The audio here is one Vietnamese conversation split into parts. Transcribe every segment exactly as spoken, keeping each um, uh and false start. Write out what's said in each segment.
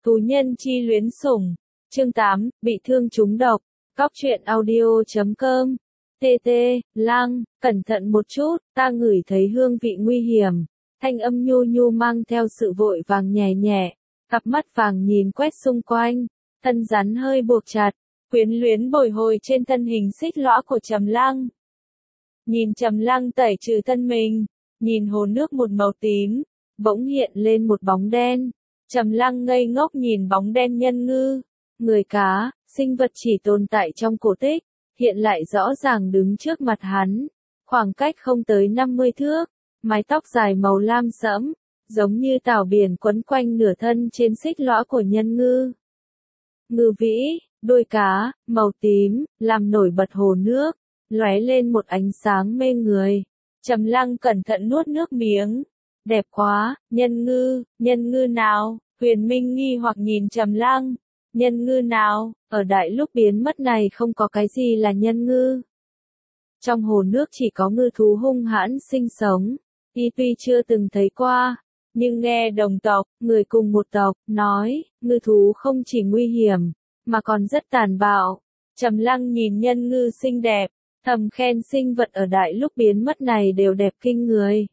Tù nhân chi luyến sủng. Chương tám, bị thương trúng độc. Cóc truyện audio chấm com. tê tê, lang, cẩn thận một chút, ta ngửi thấy hương vị nguy hiểm. Thanh âm nhu nhu mang theo sự vội vàng nhẹ nhẹ. Cặp mắt vàng nhìn quét xung quanh. Thân rắn hơi buộc chặt. Quyến luyến bồi hồi trên thân hình xích lõa của Trầm Lăng. Nhìn Trầm Lăng tẩy trừ thân mình. Nhìn hồ nước một màu tím. Bỗng hiện lên một bóng đen. Trầm Lăng ngây ngốc nhìn bóng đen nhân ngư. Người cá, sinh vật chỉ tồn tại trong cổ tích, hiện lại rõ ràng đứng trước mặt hắn. Khoảng cách không tới năm mươi thước, mái tóc dài màu lam sẫm, giống như tảo biển quấn quanh nửa thân trên xích lõa của nhân ngư. Ngư vĩ, đuôi cá, màu tím, làm nổi bật hồ nước, lóe lên một ánh sáng mê người. Trầm Lăng cẩn thận nuốt nước miếng. Đẹp quá, nhân ngư, nhân ngư nào? Huyền Minh nghi hoặc nhìn Trầm Lăng. Nhân ngư nào? Ở đại lúc biến mất này không có cái gì là nhân ngư. Trong hồ nước chỉ có ngư thú hung hãn sinh sống. Y tuy chưa từng thấy qua, nhưng nghe đồng tộc, người cùng một tộc, nói, ngư thú không chỉ nguy hiểm, mà còn rất tàn bạo. Trầm Lăng nhìn nhân ngư xinh đẹp, thầm khen sinh vật ở đại lúc biến mất này đều đẹp kinh người.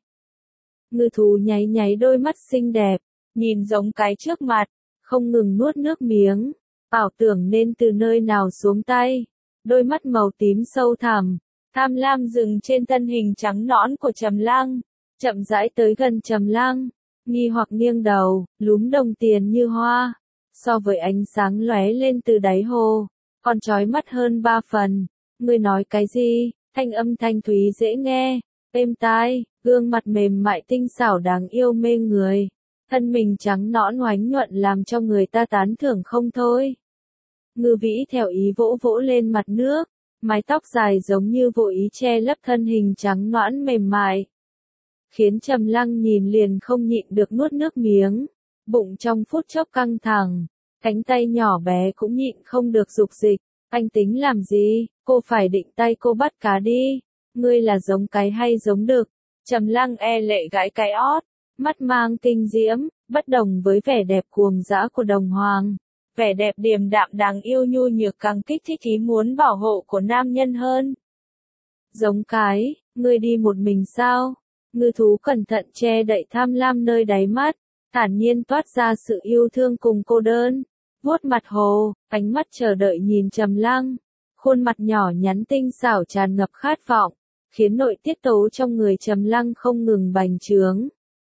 Ngư thú nháy nháy đôi mắt xinh đẹp, nhìn giống cái trước mặt, không ngừng nuốt nước miếng, ảo tưởng nên từ nơi nào xuống tay. Đôi mắt màu tím sâu thẳm, tham lam dừng trên thân hình trắng nõn của Trầm Lăng, chậm rãi tới gần Trầm Lăng, nghi hoặc nghiêng đầu, lúm đồng tiền như hoa, so với ánh sáng lóe lên từ đáy hồ, còn chói mắt hơn ba phần. Ngươi nói cái gì? Thanh âm thanh thúy dễ nghe, êm tai, gương mặt mềm mại tinh xảo đáng yêu mê người. Thân mình trắng nõn oánh nhuận làm cho người ta tán thưởng không thôi. Ngư vĩ theo ý vỗ vỗ lên mặt nước, mái tóc dài giống như vô ý che lấp thân hình trắng nõn mềm mại. Khiến Trầm Lăng nhìn liền không nhịn được nuốt nước miếng, bụng trong phút chốc căng thẳng, cánh tay nhỏ bé cũng nhịn không được dục dịch. Anh tính làm gì? Cô phải định tay cô bắt cá đi. Ngươi là giống cái hay giống đực? Trầm Lăng e lệ gãi cái ót, mắt mang kinh diễm, bất đồng với vẻ đẹp cuồng dã của đồng hoàng. Vẻ đẹp điềm đạm đáng yêu nhu nhược càng kích thích ý muốn bảo hộ của nam nhân hơn. Giống cái, ngươi đi một mình sao? Ngư thú cẩn thận che đậy tham lam nơi đáy mắt, thản nhiên toát ra sự yêu thương cùng cô đơn. Vuốt mặt hồ, ánh mắt chờ đợi nhìn Trầm Lăng, khuôn mặt nhỏ nhắn tinh xảo tràn ngập khát vọng, khiến nội tiết tố trong người Trầm Lăng không ngừng bành trướng.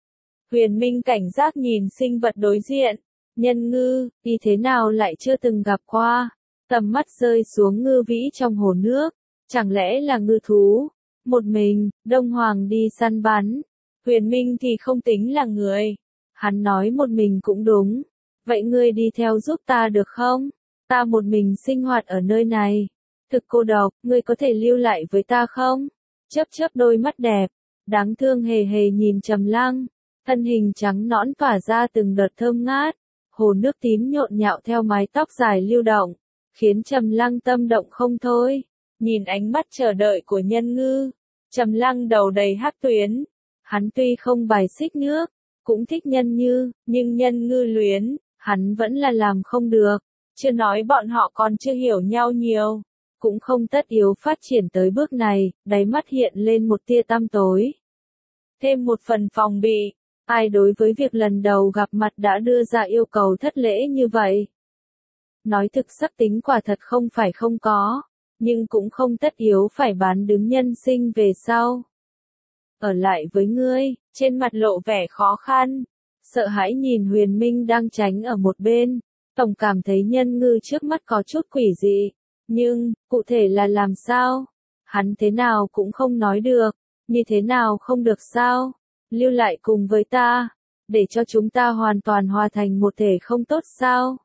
Huyền Minh cảnh giác nhìn sinh vật đối diện, nhân ngư, đi thế nào lại chưa từng gặp qua, tầm mắt rơi xuống ngư vĩ trong hồ nước, chẳng lẽ là ngư thú, một mình, Đông Hoàng đi săn bắn, Huyền Minh thì không tính là người, hắn nói một mình cũng đúng. Vậy ngươi đi theo giúp ta được không? Ta một mình sinh hoạt ở nơi này. Thực cô độc, ngươi có thể lưu lại với ta không? Chớp chớp đôi mắt đẹp, đáng thương hề hề nhìn Trầm Lăng, thân hình trắng nõn tỏa ra từng đợt thơm ngát, hồ nước tím nhộn nhạo theo mái tóc dài lưu động, khiến Trầm Lăng tâm động không thôi. Nhìn ánh mắt chờ đợi của nhân ngư, Trầm Lăng đầu đầy hắc tuyến. Hắn tuy không bài xích nước, cũng thích nhân như, nhưng nhân ngư luyến, hắn vẫn là làm không được. Chưa nói bọn họ còn chưa hiểu nhau nhiều, cũng không tất yếu phát triển tới bước này. Đáy mắt hiện lên một tia tăm tối. Thêm một phần phòng bị, ai đối với việc lần đầu gặp mặt đã đưa ra yêu cầu thất lễ như vậy. Nói thực sắc tính quả thật không phải không có, nhưng cũng không tất yếu phải bán đứng nhân sinh về sau. Ở lại với ngươi, trên mặt lộ vẻ khó khăn, sợ hãi nhìn Huyền Minh đang tránh ở một bên, tổng cảm thấy nhân ngư trước mắt có chút quỷ dị, nhưng, cụ thể là làm sao? Hắn thế nào cũng không nói được, như thế nào không được sao? Lưu lại cùng với ta, để cho chúng ta hoàn toàn hòa thành một thể không tốt sao?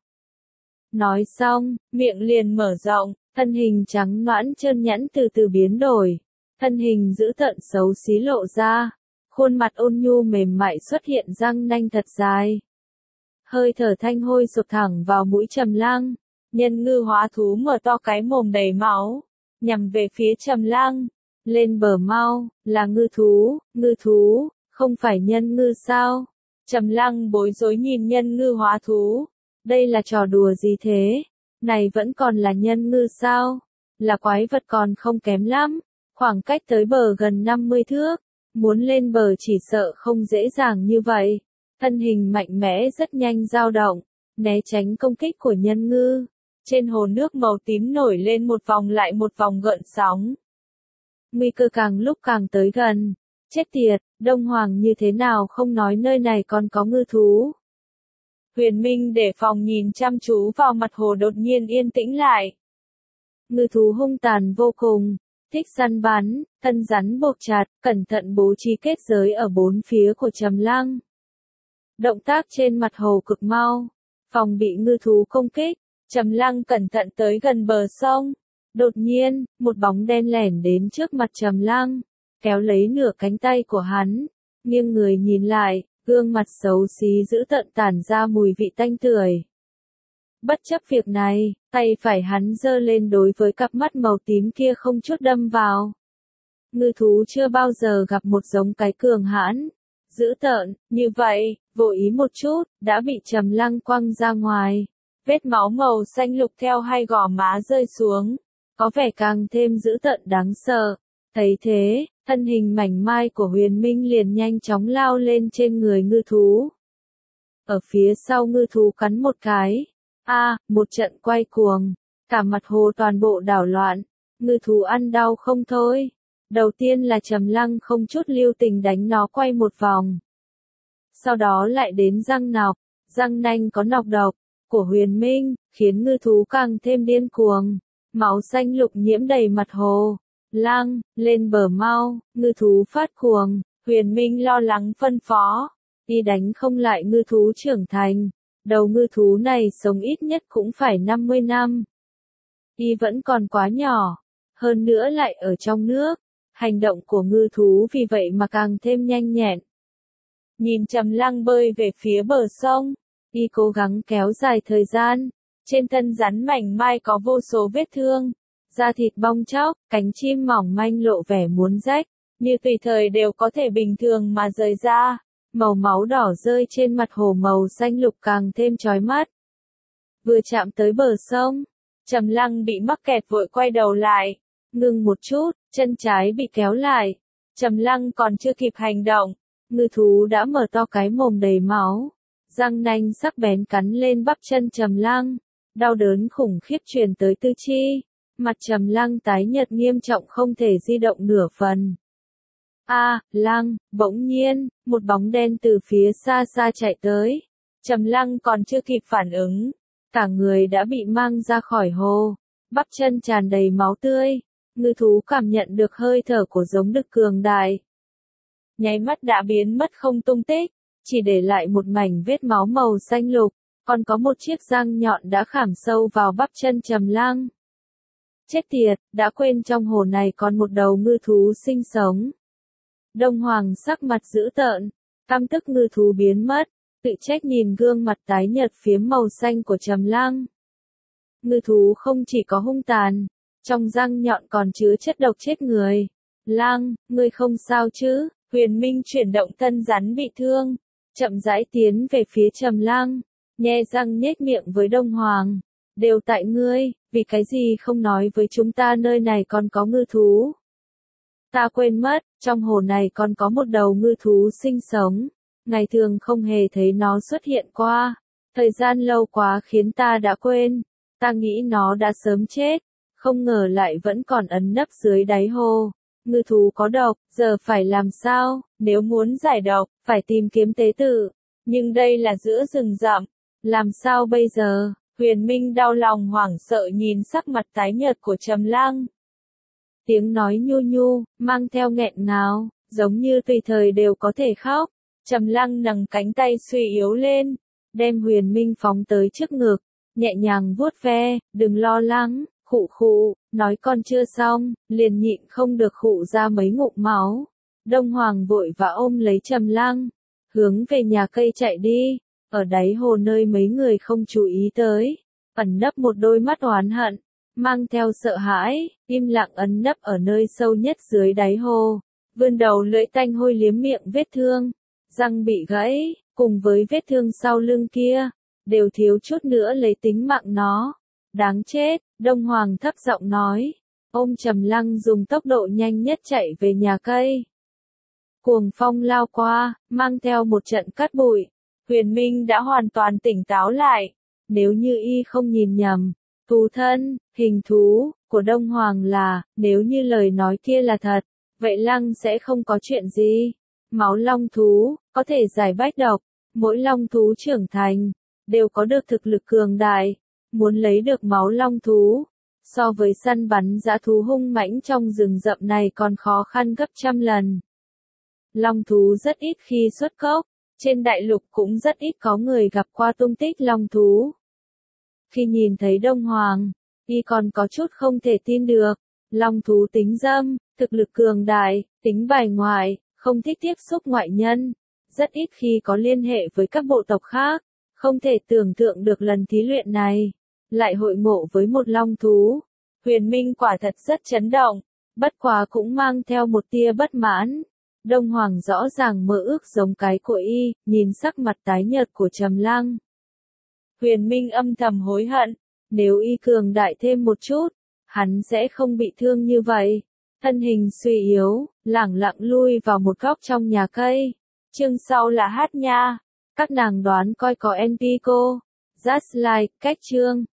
Nói xong, miệng liền mở rộng, thân hình trắng nõn trơn nhẵn từ từ biến đổi. Thân hình dữ tợn xấu xí lộ ra, khuôn mặt ôn nhu mềm mại xuất hiện răng nanh thật dài. Hơi thở thanh hôi sụp thẳng vào mũi Trầm Lăng, nhân ngư hóa thú mở to cái mồm đầy máu, nhằm về phía Trầm Lăng. Lên bờ mau, là ngư thú, ngư thú, không phải nhân ngư sao? Trầm Lăng bối rối nhìn nhân ngư hóa thú, Đây là trò đùa gì thế? Này vẫn còn là nhân ngư sao? Là quái vật còn không kém lắm. Khoảng cách tới bờ gần năm mươi thước. Muốn lên bờ chỉ sợ không dễ dàng như vậy. Thân hình mạnh mẽ rất nhanh dao động, né tránh công kích của nhân ngư. Trên hồ nước màu tím nổi lên một vòng lại một vòng gợn sóng. Nguy cơ càng lúc càng tới gần. Chết tiệt, Đông Hoàng như thế nào không nói nơi này còn có ngư thú. Huyền Minh để phòng nhìn chăm chú vào mặt hồ đột nhiên yên tĩnh lại. Ngư thú hung tàn vô cùng, thích săn bắn, thân rắn buộc chặt, cẩn thận bố trí kết giới ở bốn phía của Trầm Lăng. Động tác trên mặt hồ cực mau, phòng bị ngư thú công kích. Trầm Lăng cẩn thận tới gần bờ sông. Đột nhiên, một bóng đen lẻn đến trước mặt Trầm Lăng, kéo lấy nửa cánh tay của hắn, nghiêng người nhìn lại, gương mặt xấu xí dữ tợn tản ra mùi vị tanh tưởi. Bất chấp việc này, tay phải hắn giơ lên đối với cặp mắt màu tím kia không chút đâm vào. Ngư thú chưa bao giờ gặp một giống cái cường hãn, dữ tợn, như vậy, vô ý một chút, đã bị Trầm Lăng quăng ra ngoài. Vết máu màu xanh lục theo hai gò má rơi xuống, có vẻ càng thêm dữ tợn đáng sợ. Thấy thế, thân hình mảnh mai của Huyền Minh liền nhanh chóng lao lên trên người ngư thú. Ở phía sau ngư thú cắn một cái. A, à, một trận quay cuồng, cả mặt hồ toàn bộ đảo loạn, ngư thú ăn đau không thôi. Đầu tiên là Trầm Lăng không chút lưu tình đánh nó quay một vòng. Sau đó lại đến răng nọc, răng nanh có nọc độc của Huyền Minh, khiến ngư thú càng thêm điên cuồng. Máu xanh lục nhiễm đầy mặt hồ. Lăng, lên bờ mau, ngư thú phát cuồng. Huyền Minh lo lắng phân phó. Y đánh không lại ngư thú trưởng thành. Đầu ngư thú này sống ít nhất cũng phải năm mươi năm. Y vẫn còn quá nhỏ. Hơn nữa lại ở trong nước. Hành động của ngư thú vì vậy mà càng thêm nhanh nhẹn. Nhìn Trầm Lăng bơi về phía bờ sông. Y cố gắng kéo dài thời gian. Trên thân rắn mảnh mai có vô số vết thương. Da thịt bong tróc, cánh chim mỏng manh lộ vẻ muốn rách. Như tùy thời đều có thể bình thường mà rời ra. Màu máu đỏ rơi trên mặt hồ màu xanh lục càng thêm chói mắt. Vừa chạm tới bờ sông, Trầm Lăng bị mắc kẹt vội quay đầu lại. Ngừng một chút, chân trái bị kéo lại. Trầm Lăng còn chưa kịp hành động. Ngư thú đã mở to cái mồm đầy máu. Răng nanh sắc bén cắn lên bắp chân Trầm Lăng. Đau đớn khủng khiếp truyền tới tứ chi. Mặt Trầm Lăng tái nhợt nghiêm trọng không thể di động nửa phần. A, à, Lăng, bỗng nhiên, một bóng đen từ phía xa xa chạy tới. Trầm Lăng còn chưa kịp phản ứng. Cả người đã bị mang ra khỏi hồ. Bắp chân tràn đầy máu tươi. Ngư thú cảm nhận được hơi thở của giống đực cường đại. Nháy mắt đã biến mất không tung tích. Chỉ để lại một mảnh vết máu màu xanh lục. Còn có một chiếc răng nhọn đã khảm sâu vào bắp chân Trầm Lăng. Chết tiệt, đã quên trong hồ này còn một đầu ngư thú sinh sống. Đông Hoàng sắc mặt dữ tợn, căm tức ngư thú biến mất, tự trách nhìn gương mặt tái nhợt phiếm màu xanh của Trầm Lăng. Ngư thú không chỉ có hung tàn, trong răng nhọn còn chứa chất độc chết người. Lăng, ngươi không sao chứ? Huyền Minh chuyển động thân rắn bị thương, chậm rãi tiến về phía Trầm Lăng, nhe răng nhếch miệng với Đông Hoàng. Đều tại ngươi, vì cái gì không nói với chúng ta nơi này còn có ngư thú. Ta quên mất, trong hồ này còn có một đầu ngư thú sinh sống. Ngày thường không hề thấy nó xuất hiện qua. Thời gian lâu quá khiến ta đã quên. Ta nghĩ nó đã sớm chết. Không ngờ lại vẫn còn ẩn nấp dưới đáy hồ. Ngư thú có độc, giờ phải làm sao? Nếu muốn giải độc, phải tìm kiếm tế tự. Nhưng đây là giữa rừng rậm. Làm sao bây giờ? Huyền Minh đau lòng hoảng sợ nhìn sắc mặt tái nhợt của Trầm Lăng. Tiếng nói nhu nhu, mang theo nghẹn ngào, giống như tùy thời đều có thể khóc. Trầm Lăng nâng cánh tay suy yếu lên, đem Huyền Minh phóng tới trước ngực, nhẹ nhàng vuốt ve, đừng lo lắng, khụ khụ, nói con chưa xong, liền nhịn không được khụ ra mấy ngụm máu. Đông Hoàng vội vã ôm lấy Trầm Lăng, hướng về nhà cây chạy đi. Ở đáy hồ nơi mấy người không chú ý tới, ẩn nấp một đôi mắt oán hận, mang theo sợ hãi, im lặng ẩn nấp ở nơi sâu nhất dưới đáy hồ, vươn đầu lưỡi tanh hôi liếm miệng vết thương, răng bị gãy, cùng với vết thương sau lưng kia, đều thiếu chút nữa lấy tính mạng nó. Đáng chết, Đông Hoàng thấp giọng nói. Ôm Trầm Lăng dùng tốc độ nhanh nhất chạy về nhà cây. Cuồng phong lao qua, mang theo một trận cát bụi. Huyền Minh đã hoàn toàn tỉnh táo lại. Nếu như y không nhìn nhầm, thú thân, hình thú, của Đông Hoàng là, nếu như lời nói kia là thật, vậy Lăng sẽ không có chuyện gì. Máu long thú, có thể giải bách độc, mỗi long thú trưởng thành, đều có được thực lực cường đại. Muốn lấy được máu long thú, so với săn bắn dã thú hung mãnh trong rừng rậm này còn khó khăn gấp trăm lần. Long thú rất ít khi xuất cốc, trên đại lục cũng rất ít có người gặp qua tung tích long thú. Khi nhìn thấy Đông Hoàng, y còn có chút không thể tin được. Long thú tính dâm, thực lực cường đại, tính bài ngoại, không thích tiếp xúc ngoại nhân, rất ít khi có liên hệ với các bộ tộc khác. Không thể tưởng tượng được lần thí luyện này, lại hội ngộ với một long thú. Huyền Minh quả thật rất chấn động, bất quá cũng mang theo một tia bất mãn. Đông Hoàng rõ ràng mơ ước giống cái của y, nhìn sắc mặt tái nhợt của Trầm Lăng. Huyền Minh âm thầm hối hận, nếu y cường đại thêm một chút, hắn sẽ không bị thương như vậy. Thân hình suy yếu, lẳng lặng lui vào một góc trong nhà cây. Chương sau là hát nha. Các nàng đoán coi có en pê cô. Just like, cách chương.